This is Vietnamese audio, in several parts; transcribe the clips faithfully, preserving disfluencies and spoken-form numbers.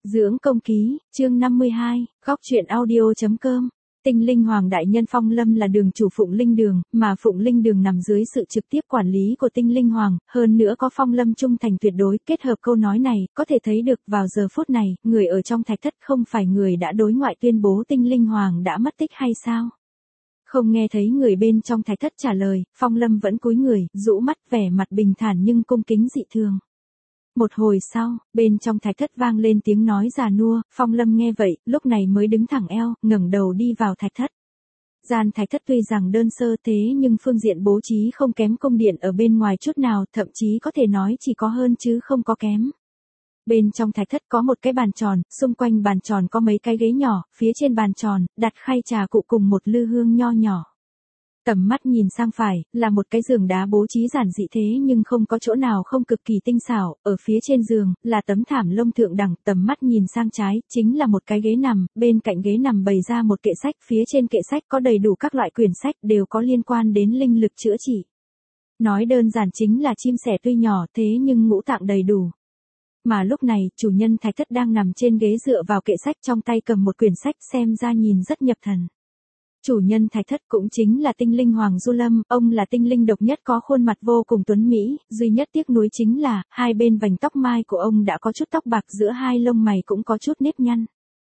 Dưỡng công ký, chương năm mươi hai, góc truyện audio.com. Tinh Linh Hoàng đại nhân Phong Lâm là đường chủ Phụng Linh Đường, mà Phụng Linh Đường nằm dưới sự trực tiếp quản lý của Tinh Linh Hoàng, hơn nữa có Phong Lâm trung thành tuyệt đối, kết hợp câu nói này, có thể thấy được vào giờ phút này, người ở trong thạch thất không phải người đã đối ngoại tuyên bố Tinh Linh Hoàng đã mất tích hay sao? Không nghe thấy người bên trong thạch thất trả lời, Phong Lâm vẫn cúi người, rũ mắt vẻ mặt bình thản nhưng cung kính dị thường. Một hồi sau, bên trong thạch thất vang lên tiếng nói già nua, Phong Lâm nghe vậy, lúc này mới đứng thẳng eo, ngẩng đầu đi vào thạch thất. Gian thạch thất tuy rằng đơn sơ thế nhưng phương diện bố trí không kém cung điện ở bên ngoài chút nào, thậm chí có thể nói chỉ có hơn chứ không có kém. Bên trong thạch thất có một cái bàn tròn, xung quanh bàn tròn có mấy cái ghế nhỏ, phía trên bàn tròn, đặt khay trà cụ cùng một lư hương nho nhỏ. Tầm mắt nhìn sang phải, là một cái giường đá bố trí giản dị thế nhưng không có chỗ nào không cực kỳ tinh xảo, ở phía trên giường, là tấm thảm lông thượng đẳng, tầm mắt nhìn sang trái, chính là một cái ghế nằm, bên cạnh ghế nằm bày ra một kệ sách, phía trên kệ sách có đầy đủ các loại quyển sách đều có liên quan đến linh lực chữa trị. Nói đơn giản chính là chim sẻ tuy nhỏ thế nhưng ngũ tạng đầy đủ. Mà lúc này, chủ nhân thạch thất đang nằm trên ghế dựa vào kệ sách trong tay cầm một quyển sách xem ra nhìn rất nhập thần. Chủ nhân thạch thất cũng chính là Tinh Linh Hoàng Du Lâm, ông là tinh linh độc nhất có khuôn mặt vô cùng tuấn mỹ, duy nhất tiếc nuối chính là, hai bên vành tóc mai của ông đã có chút tóc bạc giữa hai lông mày cũng có chút nếp nhăn.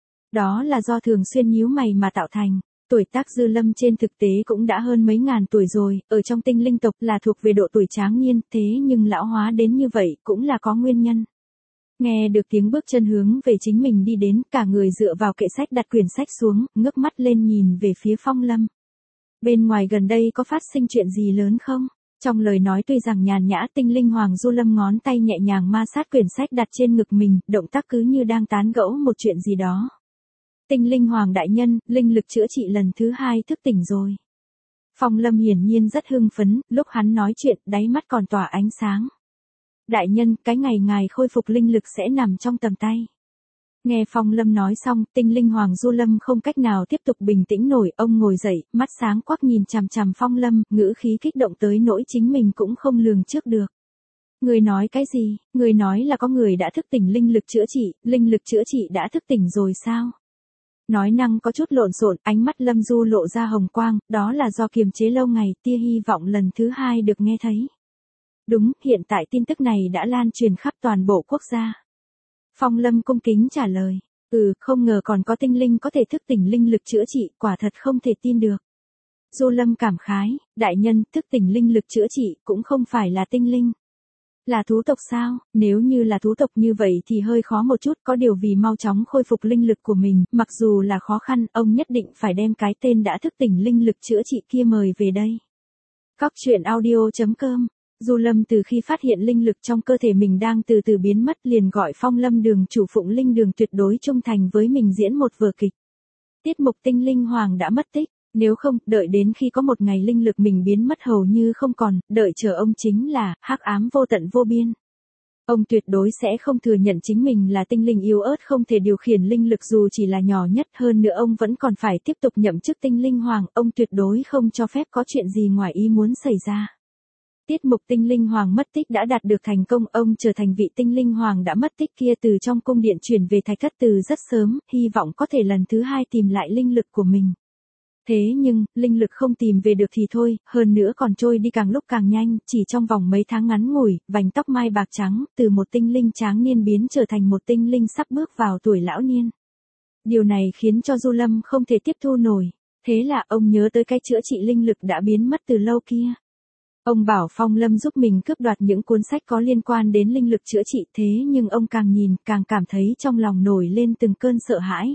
Đó là do thường xuyên nhíu mày mà tạo thành. Tuổi tác Dư Lâm trên thực tế cũng đã hơn mấy ngàn tuổi rồi, ở trong tinh linh tộc là thuộc về độ tuổi tráng niên, thế nhưng lão hóa đến như vậy cũng là có nguyên nhân. Nghe được tiếng bước chân hướng về chính mình đi đến, cả người dựa vào kệ sách đặt quyển sách xuống, ngước mắt lên nhìn về phía Phong Lâm. Bên ngoài gần đây có phát sinh chuyện gì lớn không? Trong lời nói tuy rằng nhàn nhã, Tinh Linh Hoàng Du Lâm ngón tay nhẹ nhàng ma sát quyển sách đặt trên ngực mình, động tác cứ như đang tán gẫu một chuyện gì đó. Tinh Linh Hoàng đại nhân, linh lực chữa trị lần thứ hai thức tỉnh rồi. Phong Lâm hiển nhiên rất hưng phấn, lúc hắn nói chuyện, đáy mắt còn tỏa ánh sáng. Đại nhân, cái ngày ngài khôi phục linh lực sẽ nằm trong tầm tay. Nghe Phong Lâm nói xong, Tinh Linh Hoàng Du Lâm không cách nào tiếp tục bình tĩnh nổi, ông ngồi dậy, mắt sáng quắc nhìn chằm chằm Phong Lâm, ngữ khí kích động tới nỗi chính mình cũng không lường trước được. Người nói cái gì? Người nói là có người đã thức tỉnh linh lực chữa trị, linh lực chữa trị đã thức tỉnh rồi sao? Nói năng có chút lộn xộn, ánh mắt Lâm Du lộ ra hồng quang, đó là do kiềm chế lâu ngày, tia hy vọng lần thứ hai được nghe thấy. Đúng, hiện tại tin tức này đã lan truyền khắp toàn bộ quốc gia. Phong Lâm cung kính trả lời, ừ, không ngờ còn có tinh linh có thể thức tỉnh linh lực chữa trị, quả thật không thể tin được. Du Lâm cảm khái, đại nhân, thức tỉnh linh lực chữa trị cũng không phải là tinh linh. Là thú tộc sao? Nếu như là thú tộc như vậy thì hơi khó một chút, có điều vì mau chóng khôi phục linh lực của mình, mặc dù là khó khăn, ông nhất định phải đem cái tên đã thức tỉnh linh lực chữa trị kia mời về đây. Góc truyện audio.com. Du Lâm từ khi phát hiện linh lực trong cơ thể mình đang từ từ biến mất liền gọi Phong Lâm đường chủ Phụng Linh Đường tuyệt đối trung thành với mình diễn một vở kịch. Tiết mục Tinh Linh Hoàng đã mất tích, nếu không, đợi đến khi có một ngày linh lực mình biến mất hầu như không còn, đợi chờ ông chính là hắc ám vô tận vô biên. Ông tuyệt đối sẽ không thừa nhận chính mình là tinh linh yếu ớt không thể điều khiển linh lực dù chỉ là nhỏ nhất, hơn nữa ông vẫn còn phải tiếp tục nhậm chức Tinh Linh Hoàng, ông tuyệt đối không cho phép có chuyện gì ngoài ý muốn xảy ra. Tiết mục Tinh Linh Hoàng mất tích đã đạt được thành công, ông trở thành vị Tinh Linh Hoàng đã mất tích kia từ trong cung điện chuyển về thạch thất từ rất sớm, hy vọng có thể lần thứ hai tìm lại linh lực của mình. Thế nhưng, linh lực không tìm về được thì thôi, hơn nữa còn trôi đi càng lúc càng nhanh, chỉ trong vòng mấy tháng ngắn ngủi, vành tóc mai bạc trắng, từ một tinh linh tráng niên biến trở thành một tinh linh sắp bước vào tuổi lão niên. Điều này khiến cho Du Lâm không thể tiếp thu nổi, thế là ông nhớ tới cái chữa trị linh lực đã biến mất từ lâu kia. Ông bảo Phong Lâm giúp mình cướp đoạt những cuốn sách có liên quan đến linh lực chữa trị, thế nhưng ông càng nhìn, càng cảm thấy trong lòng nổi lên từng cơn sợ hãi.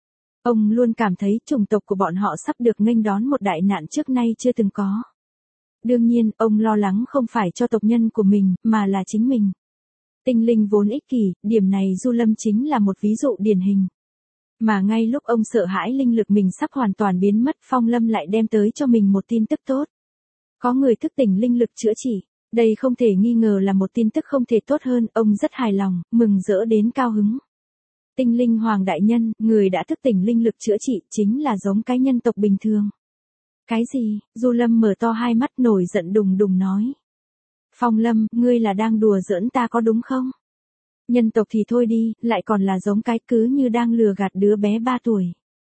Ông luôn cảm thấy chủng tộc của bọn họ sắp được nghênh đón một đại nạn trước nay chưa từng có. Đương nhiên, ông lo lắng không phải cho tộc nhân của mình, mà là chính mình. Tinh linh vốn ích kỷ, điểm này Du Lâm chính là một ví dụ điển hình. Mà ngay lúc ông sợ hãi linh lực mình sắp hoàn toàn biến mất, Phong Lâm lại đem tới cho mình một tin tức tốt. Có người thức tỉnh linh lực chữa trị, đây không thể nghi ngờ là một tin tức không thể tốt hơn, ông rất hài lòng, mừng rỡ đến cao hứng. Tinh Linh Hoàng đại nhân, người đã thức tỉnh linh lực chữa trị chính là giống cái nhân tộc bình thường. Cái gì? Du Lâm mở to hai mắt nổi giận đùng đùng nói. Phong Lâm, ngươi là đang đùa giỡn ta có đúng không? Nhân tộc thì thôi đi, lại còn là giống cái cứ như đang lừa gạt đứa bé ba tuổi.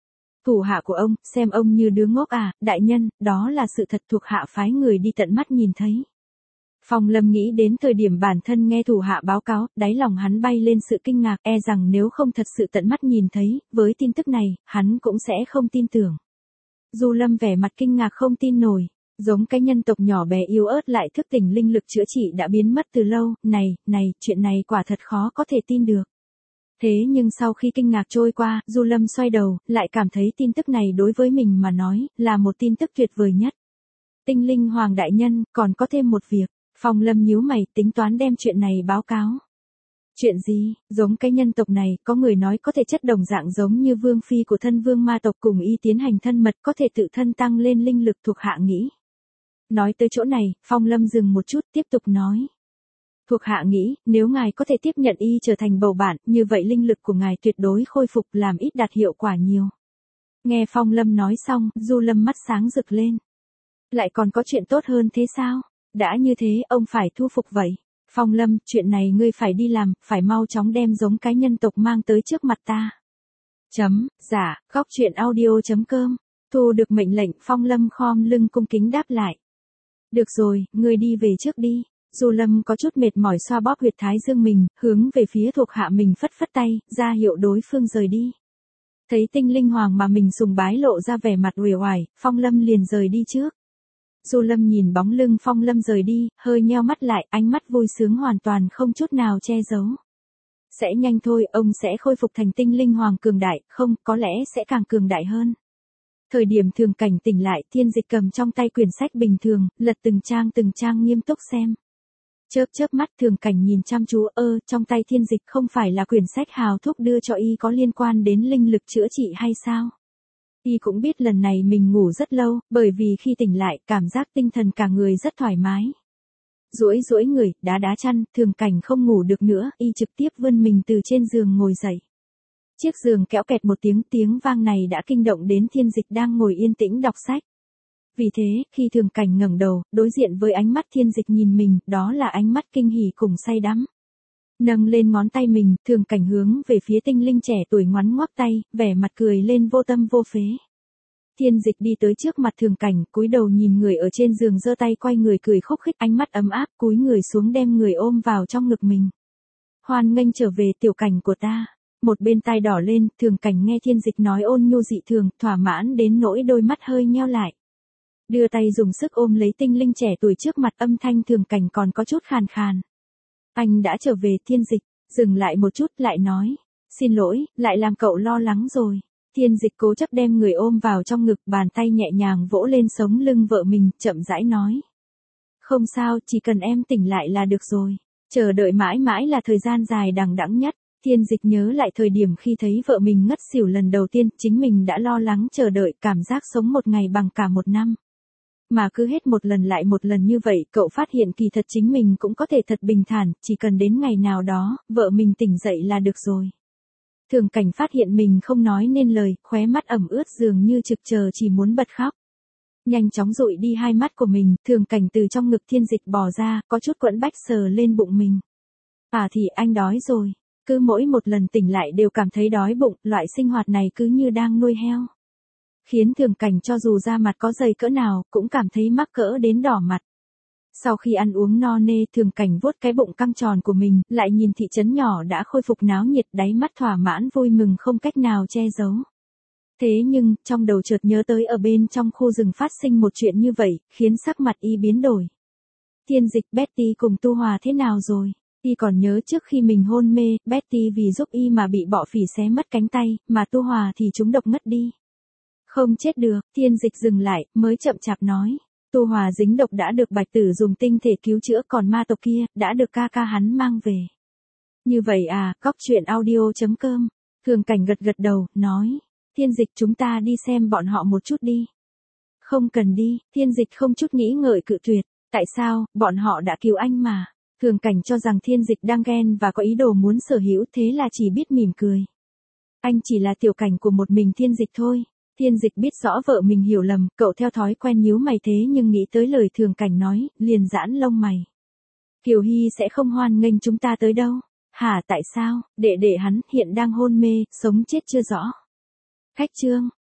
Thủ hạ của ông, xem ông như đứa ngốc à, đại nhân, đó là sự thật, thuộc hạ phái người đi tận mắt nhìn thấy. Phong Lâm nghĩ đến thời điểm bản thân nghe thủ hạ báo cáo, đáy lòng hắn bay lên sự kinh ngạc, e rằng nếu không thật sự tận mắt nhìn thấy, với tin tức này, hắn cũng sẽ không tin tưởng. Du Lâm vẻ mặt kinh ngạc không tin nổi, giống cái nhân tộc nhỏ bé yếu ớt lại thức tỉnh linh lực chữa trị đã biến mất từ lâu, này, này, chuyện này quả thật khó có thể tin được. Thế nhưng sau khi kinh ngạc trôi qua, Du Lâm xoay đầu, lại cảm thấy tin tức này đối với mình mà nói, là một tin tức tuyệt vời nhất. Tinh Linh Hoàng đại nhân, còn có thêm một việc. Phong Lâm nhíu mày, tính toán đem chuyện này báo cáo. Chuyện gì? Giống cái nhân tộc này, có người nói có thể chất đồng dạng giống như vương phi của thân vương ma tộc, cùng y tiến hành thân mật, có thể tự thân tăng lên linh lực, thuộc hạ nghĩ. Nói tới chỗ này, Phong Lâm dừng một chút, tiếp tục nói. Thuộc hạ nghĩ, nếu ngài có thể tiếp nhận y trở thành bầu bạn, như vậy linh lực của ngài tuyệt đối khôi phục, làm ít đạt hiệu quả nhiều. Nghe Phong Lâm nói xong, Du Lâm mắt sáng rực lên. Lại còn có chuyện tốt hơn thế sao? Đã như thế, ông phải thu phục vậy. Phong Lâm, chuyện này ngươi phải đi làm, phải mau chóng đem giống cái nhân tộc mang tới trước mặt ta. Chấm, dạ, góc truyện audio chấm com. Thu được mệnh lệnh, Phong Lâm khom lưng cung kính đáp lại. Được rồi, ngươi đi về trước đi. Du Lâm có chút mệt mỏi xoa bóp huyệt thái dương mình, hướng về phía thuộc hạ mình phất phất tay, ra hiệu đối phương rời đi. Thấy Tinh Linh Hoàng mà mình sùng bái lộ ra vẻ mặt uể oải, Phong Lâm liền rời đi trước. Du Lâm nhìn bóng lưng Phong Lâm rời đi, hơi nheo mắt lại, ánh mắt vui sướng hoàn toàn không chút nào che giấu. Sẽ nhanh thôi, ông sẽ khôi phục thành Tinh Linh Hoàng cường đại, không, có lẽ sẽ càng cường đại hơn. Thời điểm Thường Cảnh tỉnh lại, Thiên Dịch cầm trong tay quyển sách bình thường, lật từng trang từng trang nghiêm túc xem. Chớp chớp mắt, Thường Cảnh nhìn chăm chú, ơ, trong tay Thiên Dịch không phải là quyển sách hào thúc đưa cho y có liên quan đến linh lực chữa trị hay sao? Y cũng biết lần này mình ngủ rất lâu, bởi vì khi tỉnh lại, cảm giác tinh thần cả người rất thoải mái. Duỗi duỗi người, đá đá chăn, Thường Cảnh không ngủ được nữa, y trực tiếp vươn mình từ trên giường ngồi dậy. Chiếc giường kéo kẹt một tiếng, tiếng vang này đã kinh động đến Thiên Dịch đang ngồi yên tĩnh đọc sách. Vì thế, khi Thường Cảnh ngẩng đầu, đối diện với ánh mắt Thiên Dịch nhìn mình, đó là ánh mắt kinh hỉ cùng say đắm. Nâng lên ngón tay mình, Thường Cảnh hướng về phía tinh linh trẻ tuổi ngoắn ngoắc tay, vẻ mặt cười lên vô tâm vô phế. Thiên Dịch đi tới trước mặt Thường Cảnh, cúi đầu nhìn người ở trên giường giơ tay quay người cười khúc khích, ánh mắt ấm áp, cúi người xuống đem người ôm vào trong ngực mình. Hoan nghênh trở về tiểu Cảnh của ta. Một bên tai đỏ lên, Thường Cảnh nghe Thiên Dịch nói ôn nhu dị thường, thỏa mãn đến nỗi đôi mắt hơi nheo lại. Đưa tay dùng sức ôm lấy tinh linh trẻ tuổi trước mặt, âm thanh Thường Cảnh còn có chút khàn khàn. Anh đã trở về. Thiên Dịch, dừng lại một chút lại nói. Xin lỗi, lại làm cậu lo lắng rồi. Thiên Dịch cố chấp đem người ôm vào trong ngực, bàn tay nhẹ nhàng vỗ lên sống lưng vợ mình, chậm rãi nói. Không sao, chỉ cần em tỉnh lại là được rồi. Chờ đợi mãi mãi là thời gian dài đằng đẵng nhất. Thiên Dịch nhớ lại thời điểm khi thấy vợ mình ngất xỉu lần đầu tiên, chính mình đã lo lắng chờ đợi, cảm giác sống một ngày bằng cả một năm. Mà cứ hết một lần lại một lần như vậy, cậu phát hiện kỳ thật chính mình cũng có thể thật bình thản, chỉ cần đến ngày nào đó, vợ mình tỉnh dậy là được rồi. Thường Cảnh phát hiện mình không nói nên lời, khóe mắt ẩm ướt dường như trực chờ chỉ muốn bật khóc. Nhanh chóng dụi đi hai mắt của mình, Thường Cảnh từ trong ngực Thiên Dịch bò ra, có chút quẫn bách sờ lên bụng mình. À thì anh đói rồi. Cứ mỗi một lần tỉnh lại đều cảm thấy đói bụng, loại sinh hoạt này cứ như đang nuôi heo. Khiến Thường Cảnh cho dù da mặt có dày cỡ nào, cũng cảm thấy mắc cỡ đến đỏ mặt. Sau khi ăn uống no nê, Thường Cảnh vuốt cái bụng căng tròn của mình, lại nhìn thị trấn nhỏ đã khôi phục náo nhiệt, đáy mắt thỏa mãn vui mừng không cách nào che giấu. Thế nhưng, trong đầu chợt nhớ tới ở bên trong khu rừng phát sinh một chuyện như vậy, khiến sắc mặt y biến đổi. Thiên Dịch, Betty cùng Tu Hòa thế nào rồi? Y còn nhớ trước khi mình hôn mê, Betty vì giúp y mà bị bọ phỉ xé mất cánh tay, mà Tu Hòa thì trúng độc ngất đi. Không chết được, Thiên Dịch dừng lại, mới chậm chạp nói. Tu Hòa dính độc đã được Bạch Tử dùng tinh thể cứu chữa, còn ma tộc kia, đã được ca ca hắn mang về. Như vậy à, góc truyện audio chấm com. Thường Cảnh gật gật đầu, nói. Thiên Dịch, chúng ta đi xem bọn họ một chút đi. Không cần đi, Thiên Dịch không chút nghĩ ngợi cự tuyệt. Tại sao, bọn họ đã cứu anh mà. Thường Cảnh cho rằng Thiên Dịch đang ghen và có ý đồ muốn sở hữu, thế là chỉ biết mỉm cười. Anh chỉ là tiểu Cảnh của một mình Thiên Dịch thôi. Thiên Dịch biết rõ vợ mình hiểu lầm, cậu theo thói quen nhíu mày, thế nhưng nghĩ tới lời Thường Cảnh nói, liền giãn lông mày. Kiều Hy sẽ không hoan nghênh chúng ta tới đâu. Hả tại sao, đệ đệ hắn hiện đang hôn mê, sống chết chưa rõ. Khách trương,